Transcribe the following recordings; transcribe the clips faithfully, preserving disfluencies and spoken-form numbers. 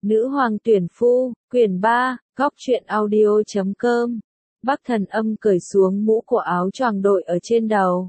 Nữ hoàng tuyển phu, quyển ba, góc truyện audio chấm com. Bắc Thần Âm cởi xuống mũ của áo choàng đội ở trên đầu,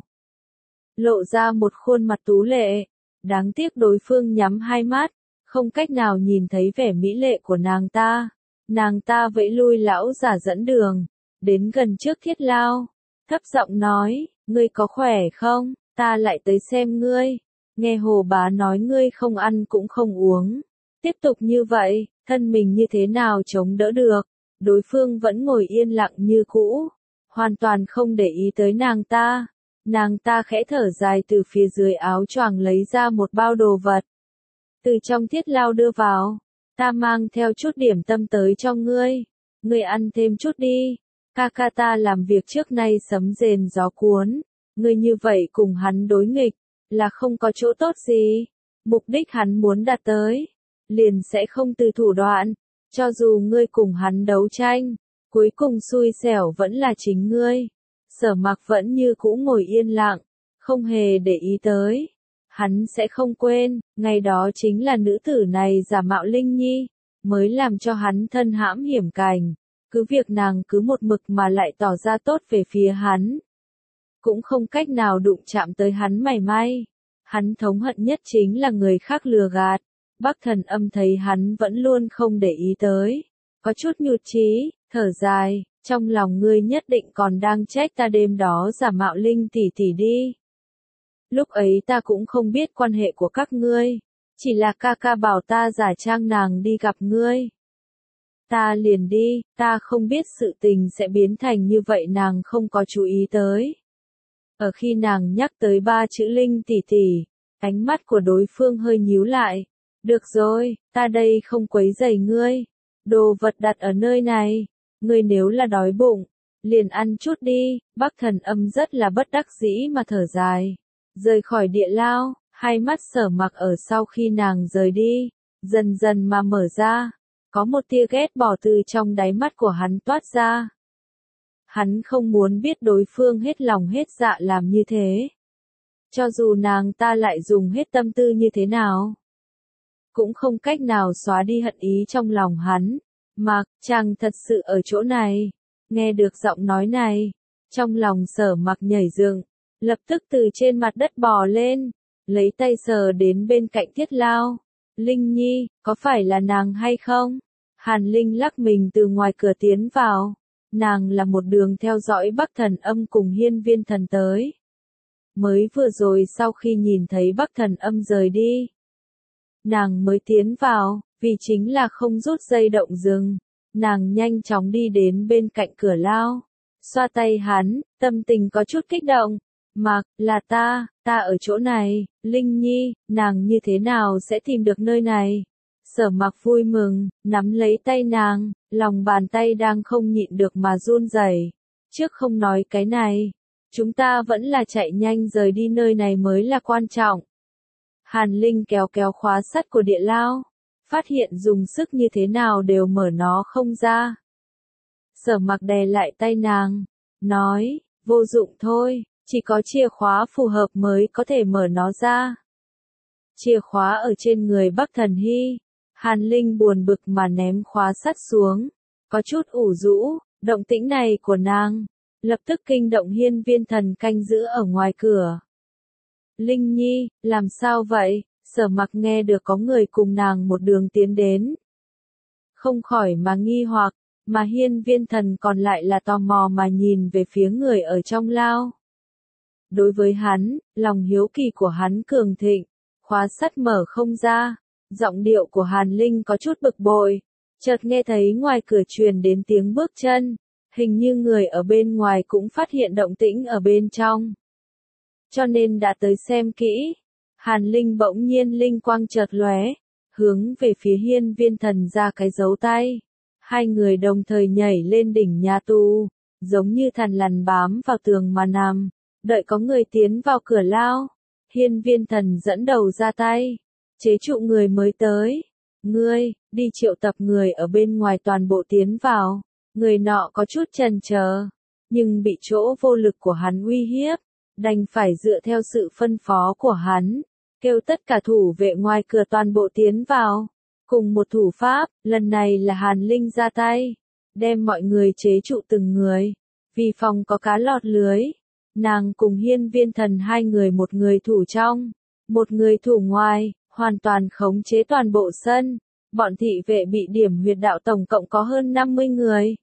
lộ ra một khuôn mặt tú lệ. Đáng tiếc đối phương nhắm hai mắt, không cách nào nhìn thấy vẻ mỹ lệ của nàng ta. Nàng ta vẫy lui lão giả dẫn đường, đến gần trước Thiết Lao, thấp giọng nói, ngươi có khỏe không, ta lại tới xem ngươi. Nghe Hồ Bá nói ngươi không ăn cũng không uống, tiếp tục như vậy, thân mình như thế nào chống đỡ được. Đối phương vẫn ngồi yên lặng như cũ, hoàn toàn không để ý tới nàng ta. Nàng ta khẽ thở dài từ phía dưới áo choàng lấy ra một bao đồ vật, từ trong Thiết Lao đưa vào. Ta mang theo chút điểm tâm tới cho ngươi, ngươi ăn thêm chút đi. Ca ca ta làm việc trước nay sấm rền gió cuốn, ngươi như vậy cùng hắn đối nghịch, là không có chỗ tốt gì. Mục đích hắn muốn đạt tới, liền sẽ không từ thủ đoạn. Cho dù ngươi cùng hắn đấu tranh, cuối cùng xui xẻo vẫn là chính ngươi. Sở Mặc vẫn như cũ ngồi yên lặng, không hề để ý tới. Hắn sẽ không quên, ngày đó chính là nữ tử này giả mạo Linh Nhi, mới làm cho hắn thân hãm hiểm cảnh. Cứ việc nàng cứ một mực mà lại tỏ ra tốt về phía hắn, cũng không cách nào đụng chạm tới hắn mảy may. Hắn thống hận nhất chính là người khác lừa gạt. Bắc Thần Âm thấy hắn vẫn luôn không để ý tới, có chút nhụt chí, thở dài, trong lòng ngươi nhất định còn đang trách ta đêm đó giả mạo Linh tỷ tỷ đi. Lúc ấy ta cũng không biết quan hệ của các ngươi, chỉ là ca ca bảo ta giả trang nàng đi gặp ngươi. Ta liền đi, ta không biết sự tình sẽ biến thành như vậy, nàng không có chú ý tới. Ở khi nàng nhắc tới ba chữ Linh tỷ tỷ, ánh mắt của đối phương hơi nhíu lại. Được rồi, ta đây không quấy rầy ngươi. Đồ vật đặt ở nơi này, ngươi nếu là đói bụng, liền ăn chút đi. Bắc Thần Âm rất là bất đắc dĩ mà thở dài, rời khỏi địa lao. Hai mắt Sở Mặc ở sau khi nàng rời đi, dần dần mà mở ra, có một tia ghét bỏ từ trong đáy mắt của hắn toát ra. Hắn không muốn biết đối phương hết lòng hết dạ làm như thế. Cho dù nàng ta lại dùng hết tâm tư như thế nào, cũng không cách nào xóa đi hận ý trong lòng hắn. Mặc, chàng thật sự ở chỗ này. Nghe được giọng nói này, trong lòng Sở Mặc nhảy dựng, lập tức từ trên mặt đất bò lên, lấy tay sờ đến bên cạnh Thiết Lao. Linh Nhi, có phải là nàng hay không? Hàn Linh lắc mình từ ngoài cửa tiến vào. Nàng là một đường theo dõi Bắc Thần Âm cùng Hiên Viên Thần tới. Mới vừa rồi sau khi nhìn thấy Bắc Thần Âm rời đi, nàng mới tiến vào, vì chính là không rút dây động rừng. Nàng nhanh chóng đi đến bên cạnh cửa lao, xoa tay hắn, tâm tình có chút kích động. Mặc, là ta, ta ở chỗ này. Linh Nhi, nàng như thế nào sẽ tìm được nơi này? Sở Mặc vui mừng, nắm lấy tay nàng, lòng bàn tay đang không nhịn được mà run rẩy. Trước không nói cái này, chúng ta vẫn là chạy nhanh rời đi nơi này mới là quan trọng. Hàn Linh kéo kéo khóa sắt của địa lao, phát hiện dùng sức như thế nào đều mở nó không ra. Sở Mặc đè lại tay nàng, nói, vô dụng thôi, chỉ có chìa khóa phù hợp mới có thể mở nó ra. Chìa khóa ở trên người Bắc Thần Hy. Hàn Linh buồn bực mà ném khóa sắt xuống, có chút ủ rũ. Động tĩnh này của nàng lập tức kinh động Hiên Viên Thần canh giữ ở ngoài cửa. Linh Nhi, làm sao vậy? Sở Mặc nghe được có người cùng nàng một đường tiến đến, không khỏi mà nghi hoặc, mà Hiên Viên Thần còn lại là tò mò mà nhìn về phía người ở trong lao. Đối với hắn, lòng hiếu kỳ của hắn cường thịnh, khóa sắt mở không ra. Giọng điệu của Hàn Linh có chút bực bội, chợt nghe thấy ngoài cửa truyền đến tiếng bước chân, hình như người ở bên ngoài cũng phát hiện động tĩnh ở bên trong, cho nên đã tới xem kỹ. Hàn Linh bỗng nhiên linh quang chợt lóe, hướng về phía Hiên Viên Thần ra cái dấu tay. Hai người đồng thời nhảy lên đỉnh nhà tù, giống như thằn lằn bám vào tường mà nằm, đợi có người tiến vào cửa lao. Hiên Viên Thần dẫn đầu ra tay, chế trụ người mới tới. Ngươi, đi triệu tập người ở bên ngoài toàn bộ tiến vào. Người nọ có chút chần chờ, nhưng bị chỗ vô lực của hắn uy hiếp, đành phải dựa theo sự phân phó của hắn, kêu tất cả thủ vệ ngoài cửa toàn bộ tiến vào. Cùng một thủ pháp, lần này là Hàn Linh ra tay, đem mọi người chế trụ từng người. Vì phòng có cá lọt lưới, nàng cùng Hiên Viên Thần hai người một người thủ trong, một người thủ ngoài, hoàn toàn khống chế toàn bộ sân. Bọn thị vệ bị điểm huyệt đạo tổng cộng có hơn năm mươi người.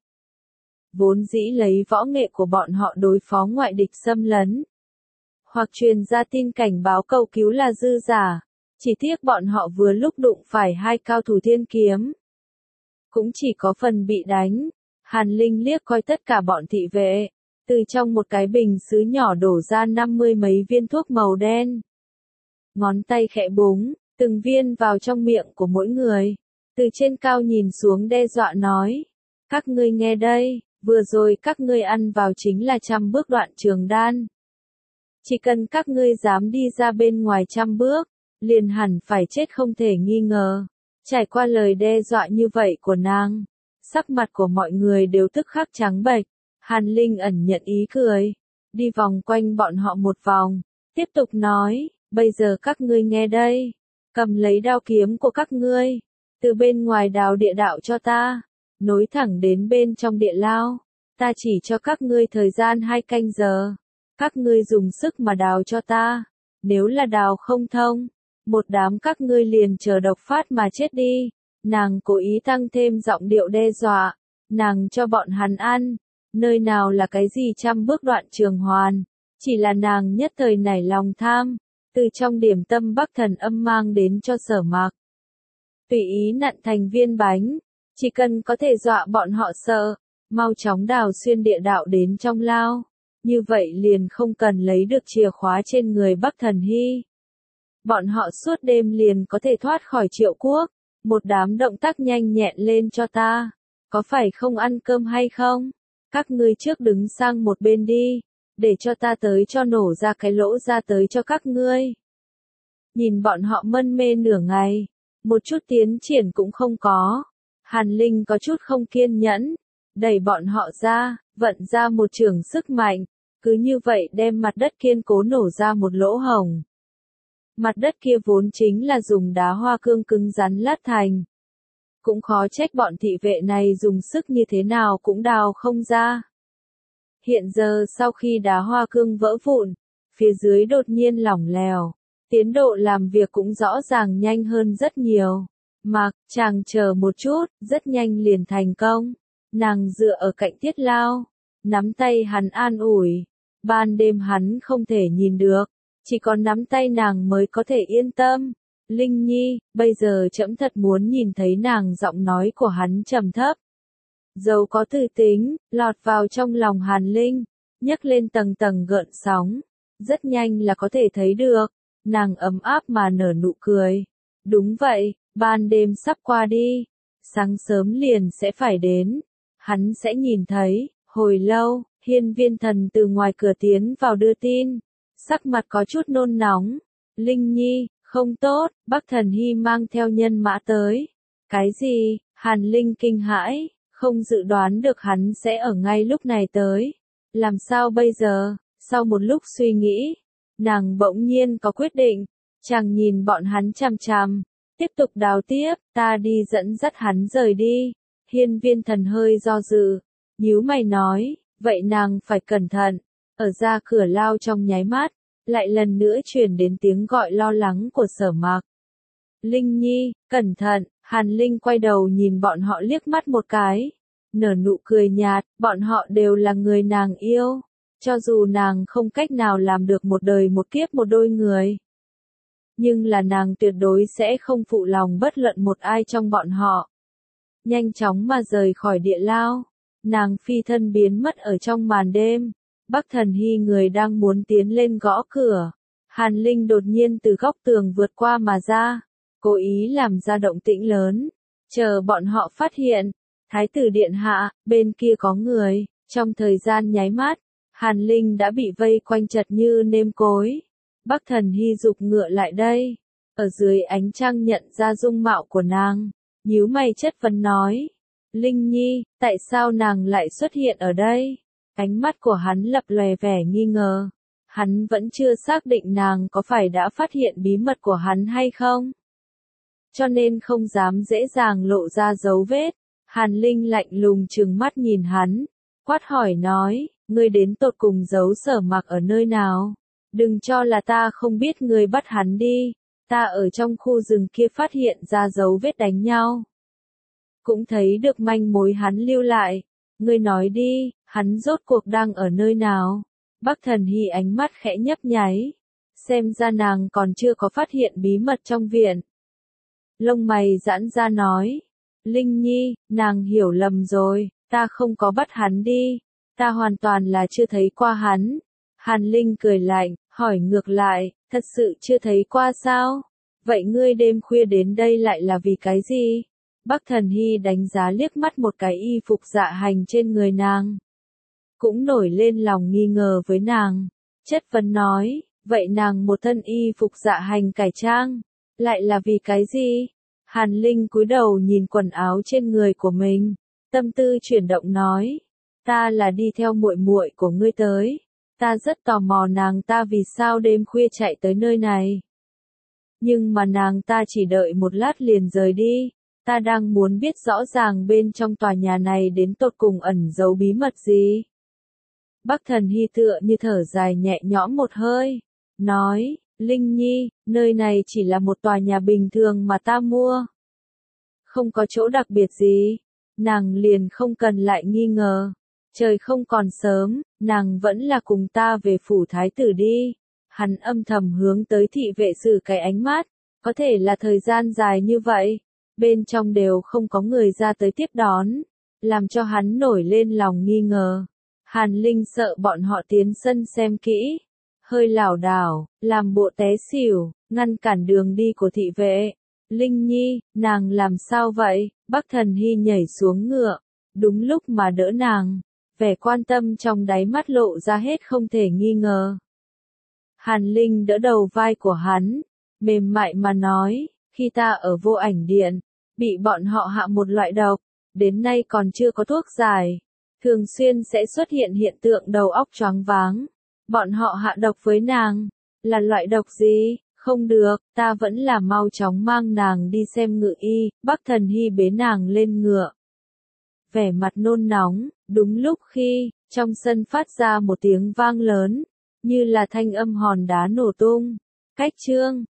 Vốn dĩ lấy võ nghệ của bọn họ đối phó ngoại địch xâm lấn, hoặc truyền ra tin cảnh báo cầu cứu là dư giả. Chỉ tiếc bọn họ vừa lúc đụng phải hai cao thủ thiên kiếm. Cũng chỉ có phần bị đánh. Hàn Linh liếc coi tất cả bọn thị vệ. Từ trong một cái bình sứ nhỏ đổ ra năm mươi mấy viên thuốc màu đen. Ngón tay khẽ búng, từng viên vào trong miệng của mỗi người. Từ trên cao nhìn xuống đe dọa nói. Các ngươi nghe đây, vừa rồi các ngươi ăn vào chính là trăm bước đoạn trường đan. Chỉ cần các ngươi dám đi ra bên ngoài trăm bước, liền hẳn phải chết không thể nghi ngờ. Trải qua lời đe dọa như vậy của nàng, sắc mặt của mọi người đều tức khắc trắng bệch. Hàn Linh ẩn nhận ý cười, đi vòng quanh bọn họ một vòng, tiếp tục nói, bây giờ các ngươi nghe đây, cầm lấy đao kiếm của các ngươi, từ bên ngoài đào địa đạo cho ta, nối thẳng đến bên trong địa lao, ta chỉ cho các ngươi thời gian hai canh giờ, các ngươi dùng sức mà đào cho ta, nếu là đào không thông, một đám các ngươi liền chờ độc phát mà chết đi. Nàng cố ý tăng thêm giọng điệu đe dọa, nàng cho bọn hắn ăn, nơi nào là cái gì trăm bước đoạn trường hoàn, chỉ là nàng nhất thời nảy lòng tham, từ trong điểm tâm Bắc Thần Âm mang đến cho Sở Mạc. Tùy ý nặn thành viên bánh, chỉ cần có thể dọa bọn họ sợ, mau chóng đào xuyên địa đạo đến trong lao, như vậy liền không cần lấy được chìa khóa trên người Bắc Thần Hy. Bọn họ suốt đêm liền có thể thoát khỏi Triệu Quốc, một đám động tác nhanh nhẹn lên cho ta, có phải không ăn cơm hay không? Các ngươi trước đứng sang một bên đi, để cho ta tới cho nổ ra cái lỗ ra tới cho các ngươi. Nhìn bọn họ mân mê nửa ngày, một chút tiến triển cũng không có. Hàn Linh có chút không kiên nhẫn, đẩy bọn họ ra, vận ra một trường sức mạnh, cứ như vậy đem mặt đất kiên cố nổ ra một lỗ hổng. Mặt đất kia vốn chính là dùng đá hoa cương cứng rắn lát thành. Cũng khó trách bọn thị vệ này dùng sức như thế nào cũng đào không ra. Hiện giờ sau khi đá hoa cương vỡ vụn, phía dưới đột nhiên lỏng lẻo, tiến độ làm việc cũng rõ ràng nhanh hơn rất nhiều. Mạc, chàng chờ một chút, rất nhanh liền thành công. Nàng dựa ở cạnh Tiết Lao, nắm tay hắn an ủi. Ban đêm hắn không thể nhìn được, chỉ có nắm tay nàng mới có thể yên tâm. Linh Nhi, bây giờ trẫm thật muốn nhìn thấy nàng. Giọng nói của hắn trầm thấp, dầu có tư tính, lọt vào trong lòng Hàn Linh, nhấc lên tầng tầng gợn sóng, rất nhanh là có thể thấy được. Nàng ấm áp mà nở nụ cười. Đúng vậy, ban đêm sắp qua đi, sáng sớm liền sẽ phải đến, hắn sẽ nhìn thấy. Hồi lâu, Hiên Viên Thần từ ngoài cửa tiến vào đưa tin, sắc mặt có chút nôn nóng. Linh Nhi, không tốt, Bắc Thần Hy mang theo nhân mã tới. Cái gì? Hàn Linh kinh hãi, không dự đoán được hắn sẽ ở ngay lúc này tới. Làm sao bây giờ? Sau một lúc suy nghĩ, nàng bỗng nhiên có quyết định. Chàng nhìn bọn hắn chằm chằm, tiếp tục đào tiếp, ta đi dẫn dắt hắn rời đi. Hiên Viên Thần hơi do dự, nhíu mày nói, vậy nàng phải cẩn thận. Ở ra cửa lao trong nháy mắt, lại lần nữa truyền đến tiếng gọi lo lắng của Sở Mạc. Linh Nhi, cẩn thận. Hàn Linh quay đầu nhìn bọn họ liếc mắt một cái, nở nụ cười nhạt, bọn họ đều là người nàng yêu, cho dù nàng không cách nào làm được một đời một kiếp một đôi người, nhưng là nàng tuyệt đối sẽ không phụ lòng bất luận một ai trong bọn họ. Nhanh chóng mà rời khỏi địa lao, nàng phi thân biến mất ở trong màn đêm. Bắc Thần Hy người đang muốn tiến lên gõ cửa, Hàn Linh đột nhiên từ góc tường vượt qua mà ra, cố ý làm ra động tĩnh lớn, chờ bọn họ phát hiện. Thái tử điện hạ, bên kia có người. Trong thời gian nháy mắt, Hàn Linh đã bị vây quanh chật như nêm cối. Bắc Thần Hy giục ngựa lại đây, ở dưới ánh trăng nhận ra dung mạo của nàng, nhíu mày chất vấn nói, Linh Nhi, tại sao nàng lại xuất hiện ở đây? Ánh mắt của hắn lập lòe vẻ nghi ngờ, hắn vẫn chưa xác định nàng có phải đã phát hiện bí mật của hắn hay không. cho nên không dám dễ dàng lộ ra dấu vết. Hàn Linh lạnh lùng trừng mắt nhìn hắn, quát hỏi nói, ngươi đến tột cùng giấu Sở Mặc ở nơi nào? Đừng cho là ta không biết ngươi bắt hắn đi, ta ở trong khu rừng kia phát hiện ra dấu vết đánh nhau. Cũng thấy được manh mối hắn lưu lại, ngươi nói đi, hắn rốt cuộc đang ở nơi nào? Bắc Thần Hy ánh mắt khẽ nhấp nháy, xem ra nàng còn chưa có phát hiện bí mật trong viện. Lông mày giãn ra nói, Linh Nhi, nàng hiểu lầm rồi, ta không có bắt hắn đi, ta hoàn toàn là chưa thấy qua hắn. Hàn Linh cười lạnh, hỏi ngược lại, thật sự chưa thấy qua sao? Vậy ngươi đêm khuya đến đây lại là vì cái gì? Bắc Thần Hy đánh giá liếc mắt một cái y phục dạ hành trên người nàng. Cũng nổi lên lòng nghi ngờ với nàng, chất vấn nói, vậy nàng một thân y phục dạ hành cải trang, lại là vì cái gì? Hàn Linh cúi đầu nhìn quần áo trên người của mình, tâm tư chuyển động nói, ta là đi theo muội muội của ngươi tới, ta rất tò mò nàng ta vì sao đêm khuya chạy tới nơi này. Nhưng mà nàng ta chỉ đợi một lát liền rời đi, ta đang muốn biết rõ ràng bên trong tòa nhà này đến tột cùng ẩn giấu bí mật gì. Bắc Thần Hy tựa như thở dài nhẹ nhõm một hơi, nói, Linh Nhi, nơi này chỉ là một tòa nhà bình thường mà ta mua. Không có chỗ đặc biệt gì, nàng liền không cần lại nghi ngờ. Trời không còn sớm, nàng vẫn là cùng ta về phủ thái tử đi. Hắn âm thầm hướng tới thị vệ sử cái ánh mắt, có thể là thời gian dài như vậy, bên trong đều không có người ra tới tiếp đón, làm cho hắn nổi lên lòng nghi ngờ. Hàn Linh sợ bọn họ tiến sân xem kỹ, hơi lảo đảo, làm bộ té xỉu, ngăn cản đường đi của thị vệ. Linh Nhi, nàng làm sao vậy? Bắc Thần Hy nhảy xuống ngựa, đúng lúc mà đỡ nàng, vẻ quan tâm trong đáy mắt lộ ra hết không thể nghi ngờ. Hàn Linh đỡ đầu vai của hắn, mềm mại mà nói, khi ta ở Vô Ảnh Điện, bị bọn họ hạ một loại độc, đến nay còn chưa có thuốc giải, thường xuyên sẽ xuất hiện hiện tượng đầu óc choáng váng. Bọn họ hạ độc với nàng, là loại độc gì? Không được, ta vẫn là mau chóng mang nàng đi xem ngự y. Bắc Thần Hy bế nàng lên ngựa, vẻ mặt nôn nóng. Đúng lúc khi, trong sân phát ra một tiếng vang lớn, như là thanh âm hòn đá nổ tung. Cách chương